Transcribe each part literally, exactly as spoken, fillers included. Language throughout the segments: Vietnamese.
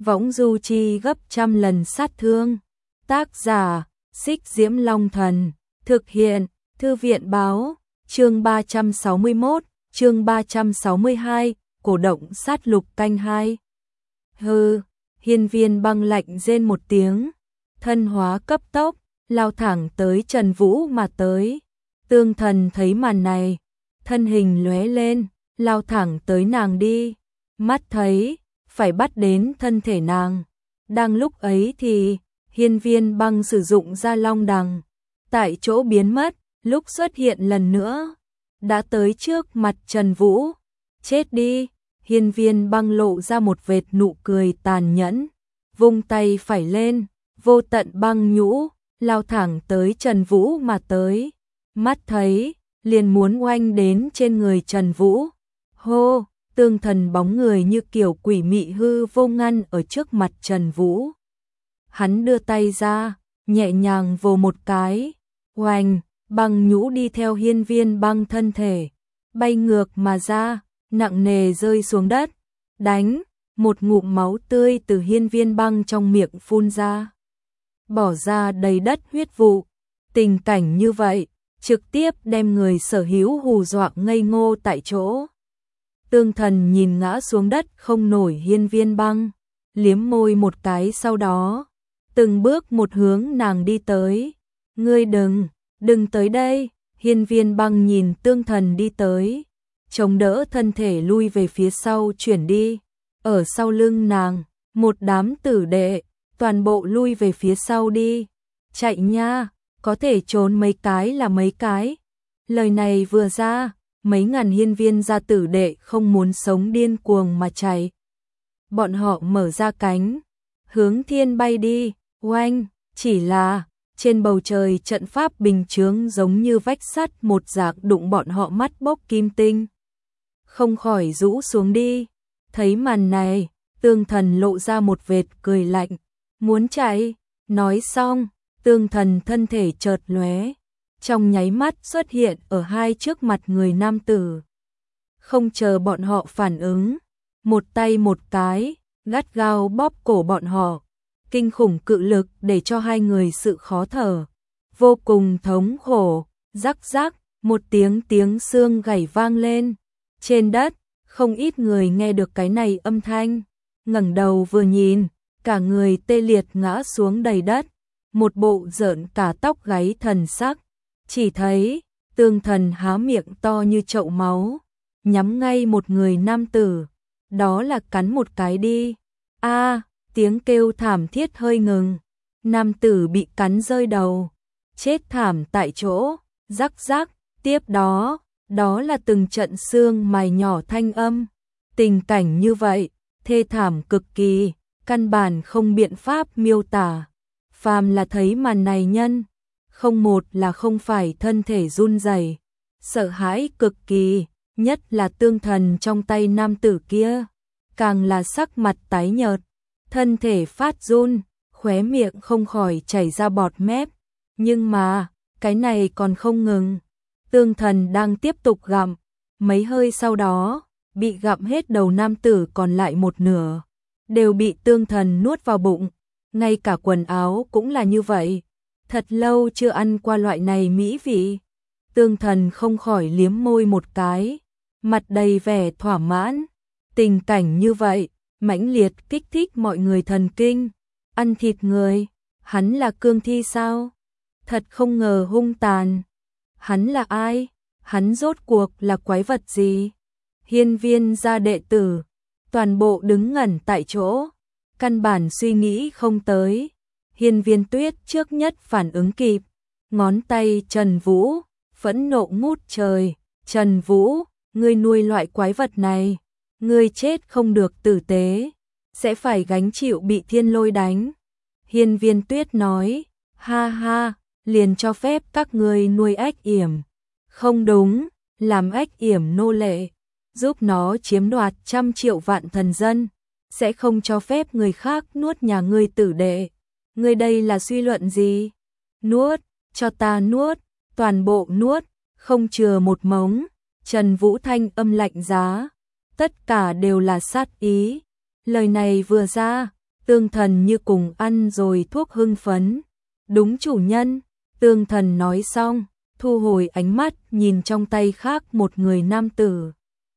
võng du chi gấp trăm lần sát thương. Tác giả, Xích Diễm Long Thần, thực hiện, Thư viện báo, chương ba trăm sáu mươi mốt, chương ba trăm sáu mươi hai, cổ động sát lục canh hai. Hừ, hiên viên băng lạnh rên một tiếng, thân hóa cấp tốc, lao thẳng tới Trần Vũ mà tới. Tương Thần thấy màn này, thân hình lóe lên, lao thẳng tới nàng đi, mắt thấy, phải bắt đến thân thể nàng. Đang lúc ấy thì, hiên viên băng sử dụng ra long đằng, tại chỗ biến mất, lúc xuất hiện lần nữa, đã tới trước mặt Trần Vũ. Chết đi, hiên viên băng lộ ra một vệt nụ cười tàn nhẫn, vung tay phải lên, vô tận băng nhũ, lao thẳng tới Trần Vũ mà tới. Mắt thấy, liền muốn oanh đến trên người Trần Vũ. Hô, Tương Thần bóng người như kiểu quỷ mị hư vô ngăn ở trước mặt Trần Vũ. Hắn đưa tay ra, nhẹ nhàng vồ một cái, oanh, băng nhũ đi theo hiên viên băng thân thể, bay ngược mà ra, nặng nề rơi xuống đất, đánh, một ngụm máu tươi từ hiên viên băng trong miệng phun ra, bỏ ra đầy đất huyết vụ. Tình cảnh như vậy, trực tiếp đem người sở hữu hù dọa ngây ngô tại chỗ. Tương Thần nhìn ngã xuống đất không nổi hiên viên băng, liếm môi một cái, sau đó từng bước một hướng nàng đi tới. Ngươi đừng, đừng tới đây. Hiên viên băng nhìn Tương Thần đi tới, chống đỡ thân thể lui về phía sau chuyển đi. Ở sau lưng nàng, một đám tử đệ, toàn bộ lui về phía sau đi. Chạy nha, có thể trốn mấy cái là mấy cái. Lời này vừa ra, mấy ngàn hiên viên gia tử đệ không muốn sống điên cuồng mà chạy. Bọn họ mở ra cánh, hướng thiên bay đi, oanh, chỉ là trên bầu trời trận pháp bình chướng giống như vách sắt một dạng đụng bọn họ, mắt bốc kim tinh, không khỏi rũ xuống đi. Thấy màn này, Tương Thần lộ ra một vệt cười lạnh, muốn chạy. Nói xong, Tương Thần thân thể chợt lóe, trong nháy mắt xuất hiện ở hai trước mặt người nam tử. Không chờ bọn họ phản ứng, một tay một cái, gắt gao bóp cổ bọn họ. Kinh khủng cự lực để cho hai người sự khó thở, vô cùng thống khổ. Rắc rắc, một tiếng tiếng xương gãy vang lên. Trên đất, không ít người nghe được cái này âm thanh, ngẩng đầu vừa nhìn, cả người tê liệt ngã xuống đầy đất, một bộ rợn cả tóc gáy thần sắc. Chỉ thấy, Tương Thần há miệng to như chậu máu, nhắm ngay một người nam tử, đó là cắn một cái đi. A, tiếng kêu thảm thiết hơi ngừng, nam tử bị cắn rơi đầu, chết thảm tại chỗ. Rắc rắc, tiếp đó, đó là từng trận xương mài nhỏ thanh âm. Tình cảnh như vậy, thê thảm cực kỳ, căn bản không biện pháp miêu tả. Phàm là thấy màn này nhân, không một là không phải thân thể run rẩy, sợ hãi cực kỳ, nhất là Tương Thần trong tay nam tử kia, càng là sắc mặt tái nhợt, thân thể phát run, khóe miệng không khỏi chảy ra bọt mép. Nhưng mà, cái này còn không ngừng. Tương Thần đang tiếp tục gặm, mấy hơi sau đó, bị gặm hết đầu nam tử còn lại một nửa, đều bị Tương Thần nuốt vào bụng. Ngay cả quần áo cũng là như vậy. Thật lâu chưa ăn qua loại này mỹ vị. Tương Thần không khỏi liếm môi một cái, mặt đầy vẻ thỏa mãn. Tình cảnh như vậy, mãnh liệt kích thích mọi người thần kinh. Ăn thịt người, hắn là cương thi sao? Thật không ngờ hung tàn. Hắn là ai? Hắn rốt cuộc là quái vật gì? Hiên viên gia đệ tử, toàn bộ đứng ngẩn tại chỗ, căn bản suy nghĩ không tới. Hiên viên Tuyết trước nhất phản ứng kịp, ngón tay Trần Vũ, phẫn nộ ngút trời. Trần Vũ, ngươi nuôi loại quái vật này, ngươi chết không được tử tế, sẽ phải gánh chịu bị thiên lôi đánh. Hiên viên Tuyết nói, ha ha, liền cho phép các ngươi nuôi ếch yểm. Không đúng, làm ếch yểm nô lệ, giúp nó chiếm đoạt trăm triệu vạn thần dân, sẽ không cho phép người khác nuốt nhà ngươi tử đệ. Ngươi đây là suy luận gì? Nuốt, cho ta nuốt, toàn bộ nuốt, không chừa một mống. Trần Vũ thanh âm lạnh giá, tất cả đều là sát ý. Lời này vừa ra, Tương Thần như cùng ăn rồi thuốc hưng phấn. Đúng chủ nhân, Tương Thần nói xong, thu hồi ánh mắt nhìn trong tay khác một người nam tử.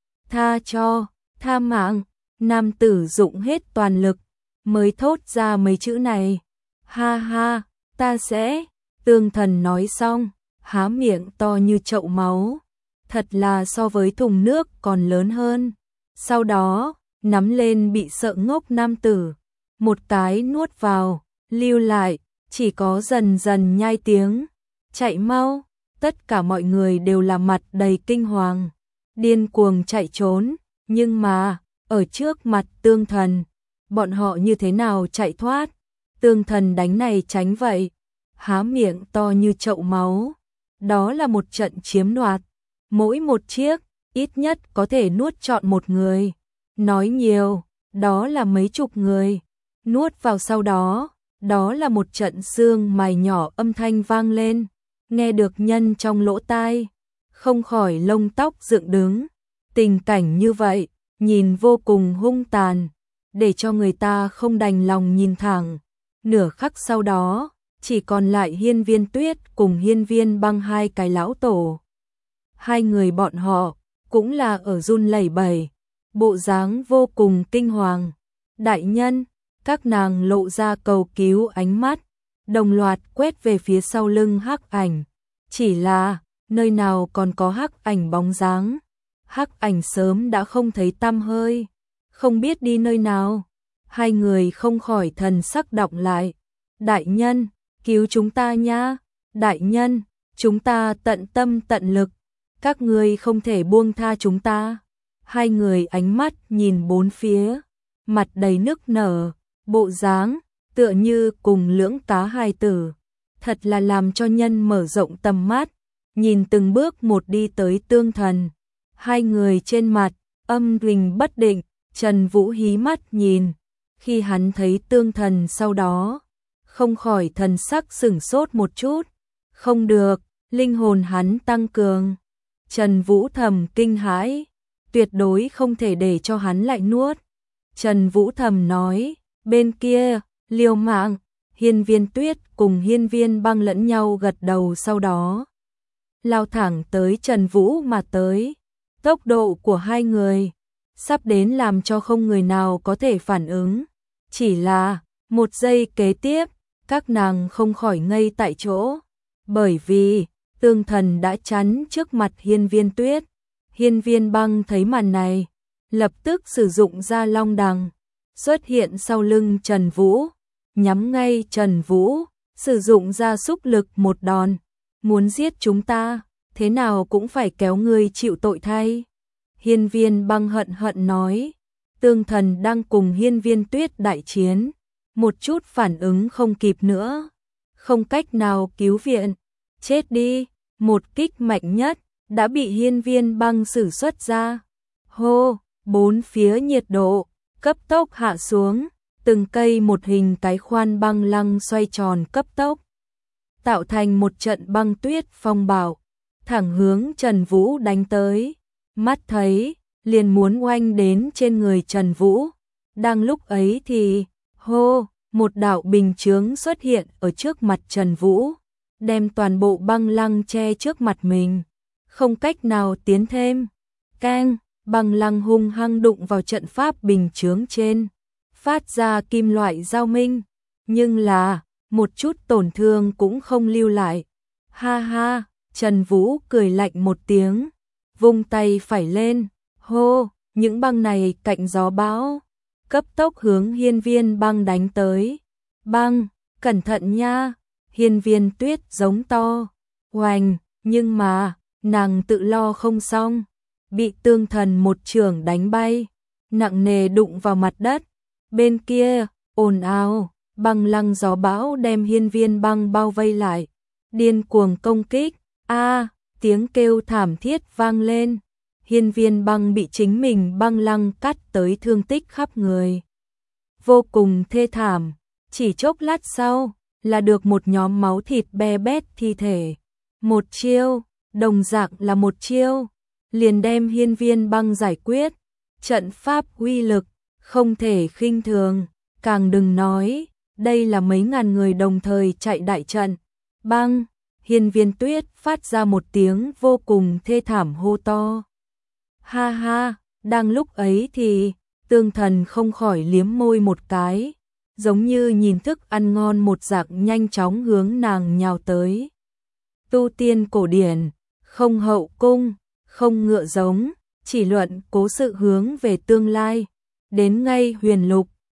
Tha cho, tha mạng, nam tử dụng hết toàn lực, mới thốt ra mấy chữ này. Ha ha, ta sẽ, Tương Thần nói xong, há miệng to như chậu máu, thật là so với thùng nước còn lớn hơn. Sau đó, nắm lên bị sợ ngốc nam tử, một cái nuốt vào, lưu lại, chỉ có dần dần nhai tiếng. Chạy mau, tất cả mọi người đều là mặt đầy kinh hoàng, điên cuồng chạy trốn, nhưng mà, ở trước mặt Tương Thần, bọn họ như thế nào chạy thoát? Tương Thần đánh này tránh vậy, há miệng to như chậu máu. Đó là một trận chiếm đoạt, mỗi một chiếc, ít nhất có thể nuốt trọn một người. Nói nhiều, đó là mấy chục người. Nuốt vào sau đó, đó là một trận xương mài nhỏ âm thanh vang lên. Nghe được nhân trong lỗ tai, không khỏi lông tóc dựng đứng. Tình cảnh như vậy, nhìn vô cùng hung tàn, để cho người ta không đành lòng nhìn thẳng. Nửa khắc sau đó, chỉ còn lại Hiên Viên Tuyết cùng Hiên Viên Băng hai cái lão tổ. Hai người bọn họ cũng là ở run lẩy bẩy, bộ dáng vô cùng kinh hoàng. Đại nhân, các nàng lộ ra cầu cứu ánh mắt, đồng loạt quét về phía sau lưng Hắc Ảnh. Chỉ là, nơi nào còn có Hắc Ảnh bóng dáng. Hắc Ảnh sớm đã không thấy tăm hơi, không biết đi nơi nào. Hai người không khỏi thần sắc đọng lại. Đại nhân, cứu chúng ta nha. Đại nhân, chúng ta tận tâm tận lực, các ngươi không thể buông tha chúng ta. Hai người ánh mắt nhìn bốn phía, mặt đầy nức nở, bộ dáng tựa như cùng lưỡng cá hài tử, thật là làm cho nhân mở rộng tầm mắt, nhìn từng bước một đi tới Tương Thần. Hai người trên mặt âm tình bất định, Trần Vũ hí mắt nhìn, khi hắn thấy Tương Thần sau đó, không khỏi thần sắc sửng sốt một chút. Không được, linh hồn hắn tăng cường. Trần Vũ thầm kinh hãi, tuyệt đối không thể để cho hắn lại nuốt. Trần Vũ thầm nói, bên kia, liều mạng. Hiên Viên Tuyết cùng Hiên Viên Băng lẫn nhau gật đầu, sau đó lao thẳng tới Trần Vũ mà tới. Tốc độ của hai người sắp đến làm cho không người nào có thể phản ứng. Chỉ là một giây kế tiếp, các nàng không khỏi ngây tại chỗ, bởi vì Tương Thần đã chắn trước mặt Hiên Viên Tuyết. Hiên Viên Băng thấy màn này, lập tức sử dụng ra Long Đằng, xuất hiện sau lưng Trần Vũ, nhắm ngay Trần Vũ, sử dụng ra xúc lực một đòn. Muốn giết chúng ta, thế nào cũng phải kéo ngươi chịu tội thay. Hiên Viên Băng hận hận nói. Tương Thần đang cùng Hiên Viên Tuyết đại chiến, một chút phản ứng không kịp nữa, không cách nào cứu viện. Chết đi, một kích mạnh nhất đã bị Hiên Viên Băng sử xuất ra. Hô, bốn phía nhiệt độ cấp tốc hạ xuống, từng cây một hình cái khoan băng lăng xoay tròn cấp tốc, tạo thành một trận băng tuyết phong bạo, thẳng hướng Trần Vũ đánh tới. Mắt thấy liền muốn oanh đến trên người Trần Vũ. Đang lúc ấy thì, hô, một đạo bình chướng xuất hiện ở trước mặt Trần Vũ, đem toàn bộ băng lăng che trước mặt mình, không cách nào tiến thêm. Keng, băng lăng hung hăng đụng vào trận pháp bình chướng trên, phát ra kim loại giao minh, nhưng là một chút tổn thương cũng không lưu lại. Ha ha, Trần Vũ cười lạnh một tiếng, vung tay phải lên, hô, những băng này cạnh gió bão, cấp tốc hướng Hiên Viên Băng đánh tới. Băng, cẩn thận nha. Hiên Viên Tuyết giống to, oành, nhưng mà, nàng tự lo không xong, bị Tương Thần một chưởng đánh bay, nặng nề đụng vào mặt đất. Bên kia, ồn ào, băng lăng gió bão đem Hiên Viên Băng bao vây lại, điên cuồng công kích. A, tiếng kêu thảm thiết vang lên. Hiên Viên Băng bị chính mình băng lăng cắt tới thương tích khắp người, vô cùng thê thảm. Chỉ chốc lát sau, là được một nhóm máu thịt be bét thi thể. Một chiêu, đồng dạng là một chiêu, liền đem Hiên Viên Băng giải quyết. Trận pháp uy lực không thể khinh thường, càng đừng nói, đây là mấy ngàn người đồng thời chạy đại trận. Băng, Hiên Viên Tuyết phát ra một tiếng vô cùng thê thảm hô to. Ha ha, đang lúc ấy thì Tương Thần không khỏi liếm môi một cái, giống như nhìn thức ăn ngon một dạng nhanh chóng hướng nàng nhào tới. Tu tiên cổ điển, không hậu cung, không ngựa giống, chỉ luận cố sự hướng về tương lai, đến ngay huyền lục,